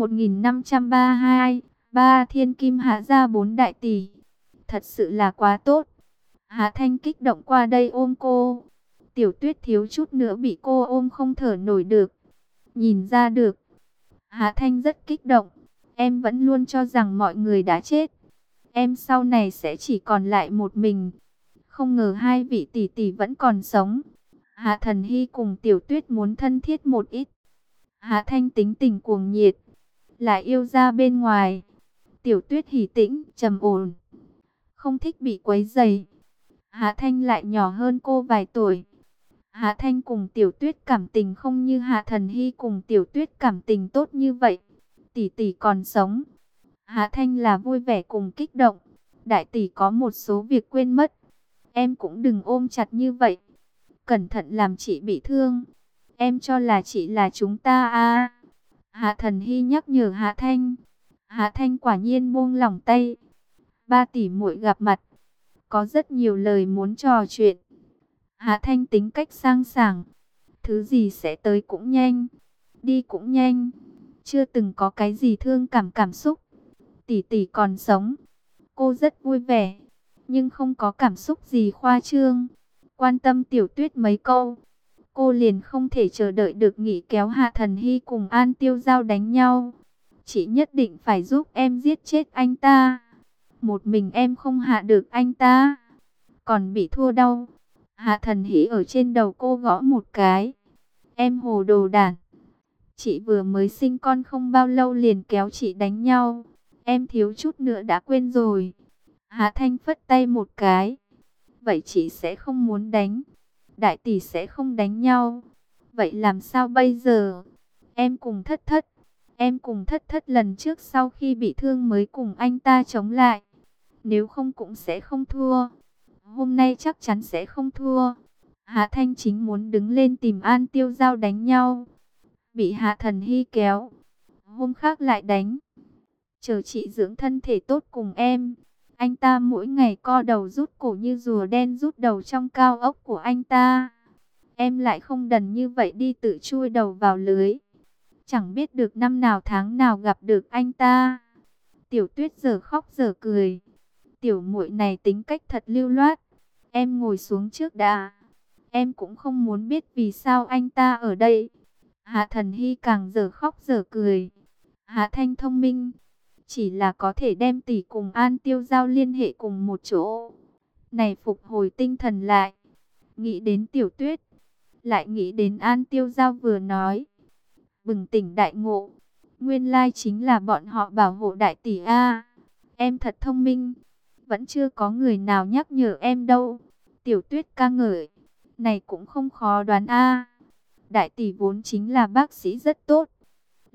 1532, Ba Thiên Kim Hạ gia 4 đại tỷ. Thật sự là quá tốt. Hạ Thanh kích động qua đây ôm cô. Tiểu Tuyết thiếu chút nữa bị cô ôm không thở nổi được. Nhìn ra được. Hạ Thanh rất kích động. Em vẫn luôn cho rằng mọi người đã chết. Em sau này sẽ chỉ còn lại một mình. Không ngờ hai vị tỷ tỷ vẫn còn sống. Hạ Thần Hy cùng Tiểu Tuyết muốn thân thiết một ít. Hạ Thanh tính tình cuồng nhiệt. Lại yêu ra bên ngoài. Tiểu Tuyết hỉ tĩnh, trầm ổn. Không thích bị quấy rầy. Hạ Thanh lại nhỏ hơn cô vài tuổi. Hạ Thanh cùng Tiểu Tuyết cảm tình không như Hạ Thần Hy cùng Tiểu Tuyết cảm tình tốt như vậy. Tỷ tỷ còn sống. Hạ Thanh là vui vẻ cùng kích động. Đại tỷ có một số việc quên mất. Em cũng đừng ôm chặt như vậy. Cẩn thận làm chị bị thương. Em cho là chị là chúng ta à. Hạ Thần Hy nhắc nhở Hạ Thanh. Hạ Thanh quả nhiên buông lỏng tay. Ba tỷ muội gặp mặt. Có rất nhiều lời muốn trò chuyện. Hạ Thanh tính cách sang sảng. Thứ gì sẽ tới cũng nhanh. Đi cũng nhanh. Chưa từng có cái gì thương cảm xúc. Tỷ tỷ còn sống. Cô rất vui vẻ. Nhưng không có cảm xúc gì khoa trương. Quan tâm Tiểu Tuyết mấy câu. Cô liền không thể chờ đợi được nghỉ kéo Hạ Thần Hy cùng An Tiêu Giao đánh nhau. Chị nhất định phải giúp em giết chết anh ta. Một mình em không hạ được anh ta. Còn bị thua đau. Hạ Thần Hy ở trên đầu cô gõ một cái. Em hồ đồ đản. Chị vừa mới sinh con không bao lâu liền kéo chị đánh nhau. Em thiếu chút nữa đã quên rồi. Hạ Thanh phất tay một cái. Vậy chị sẽ không muốn đánh. Đại tỷ sẽ không đánh nhau. Vậy làm sao bây giờ? Em cùng Thất Thất. Em cùng Thất Thất lần trước sau khi bị thương mới cùng anh ta chống lại. Nếu không cũng sẽ không thua. Hôm nay chắc chắn sẽ không thua. Hạ Thanh chính muốn đứng lên tìm An Tiêu Giao đánh nhau. Bị Hạ Thần Hy kéo. Hôm khác lại đánh. Chờ chị dưỡng thân thể tốt cùng em. Anh ta mỗi ngày co đầu rút cổ như rùa đen rút đầu trong cao ốc của anh ta. Em lại không đần như vậy đi tự chui đầu vào lưới. Chẳng biết được năm nào tháng nào gặp được anh ta. Tiểu Tuyết giờ khóc giờ cười. Tiểu muội này tính cách thật lưu loát. Em ngồi xuống trước đã. Em cũng không muốn biết vì sao anh ta ở đây. Hạ Thần Hy càng giờ khóc giờ cười. Hạ Thanh thông minh. Chỉ là có thể đem tỷ cùng An Tiêu Giao liên hệ cùng một chỗ. Này phục hồi tinh thần lại. Nghĩ đến Tiểu Tuyết. Lại nghĩ đến An Tiêu Giao vừa nói. Bừng tỉnh đại ngộ. Nguyên lai chính là bọn họ bảo hộ đại tỷ A. Em thật thông minh. Vẫn chưa có người nào nhắc nhở em đâu. Tiểu Tuyết ca ngợi. Này cũng không khó đoán A. Đại tỷ vốn chính là bác sĩ rất tốt.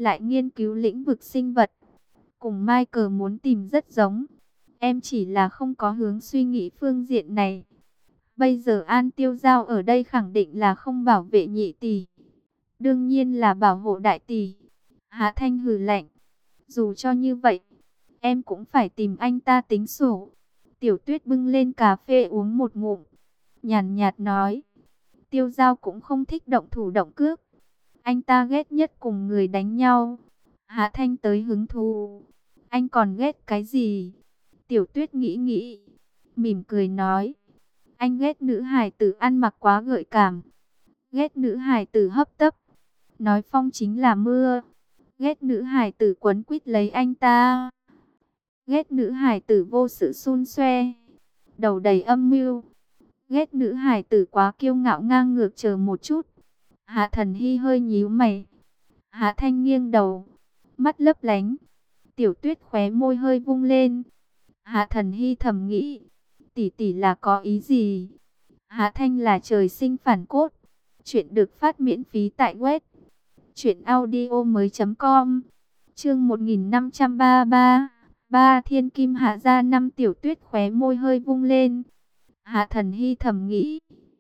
lại nghiên cứu lĩnh vực sinh vật. Cùng Michael muốn tìm rất giống. Em chỉ là không có hướng suy nghĩ phương diện này. Bây giờ An Tiêu Giao ở đây khẳng định là không bảo vệ nhị tỷ. Đương nhiên là bảo hộ đại tỷ. Hạ Thanh hừ lạnh. Dù cho như vậy, em cũng phải tìm anh ta tính sổ. Tiểu Tuyết bưng lên cà phê uống một ngụm. Nhàn nhạt nói. Tiêu Giao cũng không thích động thủ động cước. Anh ta ghét nhất cùng người đánh nhau. Hạ Thanh tới hứng thú. Anh còn ghét cái gì? Tiểu Tuyết nghĩ nghĩ. Mỉm cười nói. Anh ghét nữ hài tử ăn mặc quá gợi cảm. Ghét nữ hài tử hấp tấp. Nói phong chính là mưa. Ghét nữ hài tử quấn quýt lấy anh ta. Ghét nữ hài tử vô sự xun xoe. Đầu đầy âm mưu. Ghét nữ hài tử quá kiêu ngạo ngang ngược. Chờ một chút. Hạ Thần Hy hơi nhíu mày. Hạ Thanh nghiêng đầu. Mắt lấp lánh. Tiểu Tuyết khóe môi hơi vung lên. Hạ Thần Hy thầm nghĩ. Tỷ tỷ là có ý gì? Hạ Thanh là trời sinh phản cốt. Chuyện được phát miễn phí tại web truyệnaudiomoi.com. Chương 1533. Ba Thiên Kim Hạ Gia năm. Tiểu Tuyết khóe môi hơi vung lên. Hạ Thần Hy thầm nghĩ.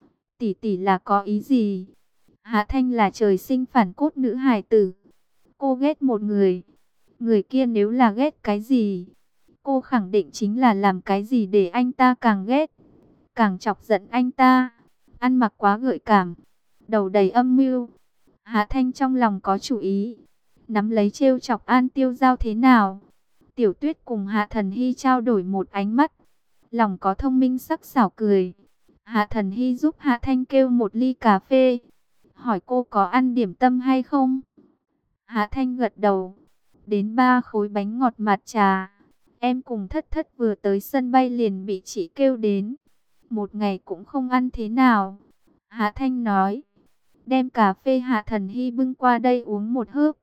Tỷ tỷ là có ý gì? Hạ Thanh là trời sinh phản cốt nữ hài tử. Cô ghét một người. Người kia nếu là ghét cái gì, cô khẳng định chính là làm cái gì để anh ta càng ghét, càng chọc giận anh ta. Ăn mặc quá gợi cảm, đầu đầy âm mưu. Hạ Thanh trong lòng có chủ ý, nắm lấy trêu chọc An Tiêu Giao thế nào. Tiểu Tuyết cùng Hạ Thần Hy trao đổi một ánh mắt, lòng có thông minh sắc sảo cười. Hạ Thần Hy giúp Hạ Thanh kêu một ly cà phê, hỏi cô có ăn điểm tâm hay không. Hạ Thanh gật đầu. Đến 3 khối bánh ngọt mặt trà. Em cùng Thất Thất vừa tới sân bay liền bị chị kêu đến. Một ngày cũng không ăn thế nào. Hạ Thanh nói. Đem cà phê Hạ Thần Hy bưng qua đây uống một hớp.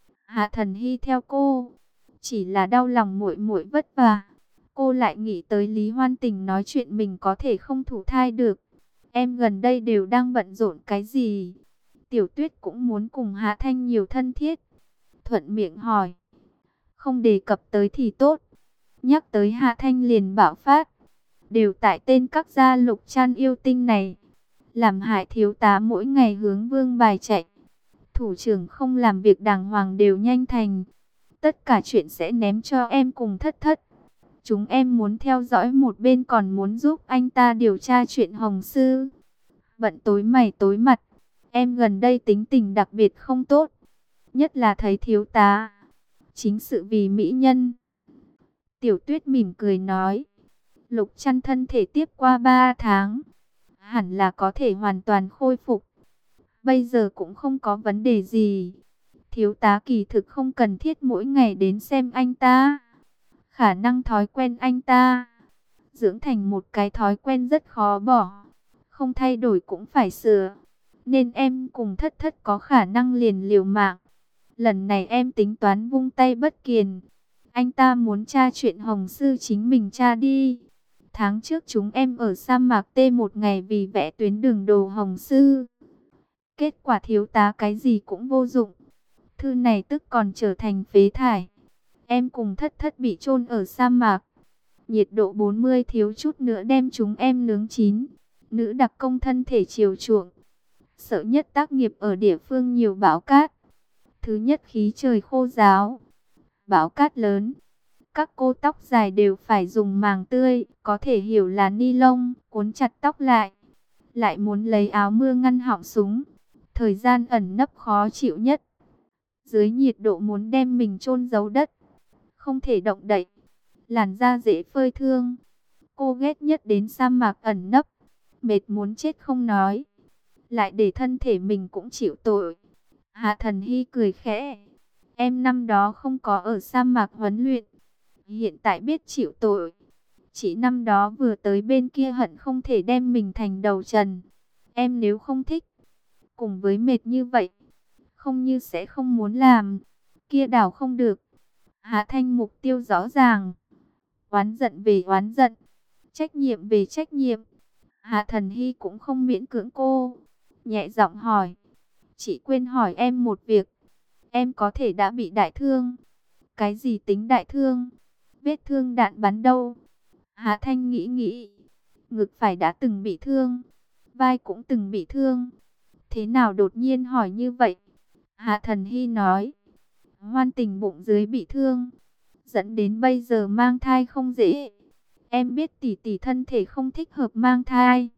Hạ Thần Hy theo cô. Chỉ là đau lòng muội muội vất vả. Cô lại nghĩ tới Lý Hoan Tình nói chuyện mình có thể không thụ thai được. Em gần đây đều đang bận rộn cái gì? Tiểu Tuyết cũng muốn cùng Hạ Thanh nhiều thân thiết. Thuận miệng hỏi. Không đề cập tới thì tốt. Nhắc tới Hạ Thanh liền bạo phát. Đều tại tên các gia Lục Trăn yêu tinh này. Làm hại thiếu tá mỗi ngày hướng vương bài chạy. Thủ trưởng không làm việc đàng hoàng đều nhanh thành. Tất cả chuyện sẽ ném cho em cùng Thất Thất. Chúng em muốn theo dõi một bên còn muốn giúp anh ta điều tra chuyện Hồng Sư. Bận tối mày tối mặt. Em gần đây tính tình đặc biệt không tốt. Nhất là thấy thiếu tá. Chính sự vì mỹ nhân. Tiểu Tuyết mỉm cười nói. Lục Trăn thân thể tiếp qua 3 tháng. Hẳn là có thể hoàn toàn khôi phục. Bây giờ cũng không có vấn đề gì. Thiếu tá kỳ thực không cần thiết mỗi ngày đến xem anh ta. Khả năng thói quen anh ta. Dưỡng thành một cái thói quen rất khó bỏ. Không thay đổi cũng phải sửa. Nên em cùng Thất Thất có khả năng liền liều mạng. Lần này em tính toán vung tay bất kiền. Anh ta muốn tra chuyện Hồng Sư chính mình tra đi. Tháng trước chúng em ở sa mạc T một ngày vì vẽ tuyến đường đồ Hồng Sư. Kết quả thiếu tá cái gì cũng vô dụng. Thư này tức còn trở thành phế thải. Em cùng Thất Thất bị chôn ở sa mạc. Nhiệt độ 40 thiếu chút nữa đem chúng em nướng chín. Nữ đặc công thân thể chiều chuộng. Sợ nhất tác nghiệp ở địa phương nhiều bão cát. Thứ nhất khí trời khô ráo. Bão cát lớn. Các cô tóc dài đều phải dùng màng tươi. Có thể hiểu là ni lông. Cuốn chặt tóc lại. Lại muốn lấy áo mưa ngăn họng súng. Thời gian ẩn nấp khó chịu nhất. Dưới nhiệt độ muốn đem mình chôn giấu đất. Không thể động đậy. Làn da dễ phơi thương. Cô ghét nhất đến sa mạc ẩn nấp. Mệt muốn chết không nói. Lại để thân thể mình cũng chịu tội. Hạ Thần Hy cười khẽ. Em năm đó không có ở sa mạc huấn luyện. Hiện tại biết chịu tội. Chỉ năm đó vừa tới bên kia hận không thể đem mình thành đầu trần. Em nếu không thích. Cùng với mệt như vậy. Không như sẽ không muốn làm. Kia đảo không được. Hạ Thanh mục tiêu rõ ràng. Oán giận về oán giận. Trách nhiệm về trách nhiệm. Hạ Thần Hy cũng không miễn cưỡng cô. Nhẹ giọng hỏi. Chị quên hỏi em một việc. em có thể đã bị đại thương. Cái gì tính đại thương? Vết thương đạn bắn đâu? Hạ Thanh nghĩ nghĩ, ngực phải đã từng bị thương, vai cũng từng bị thương. Thế nào đột nhiên hỏi như vậy? Hạ Thần Hy nói, Hoan Tình bụng dưới bị thương, dẫn đến bây giờ mang thai không dễ. Em biết tỷ tỷ thân thể không thích hợp mang thai,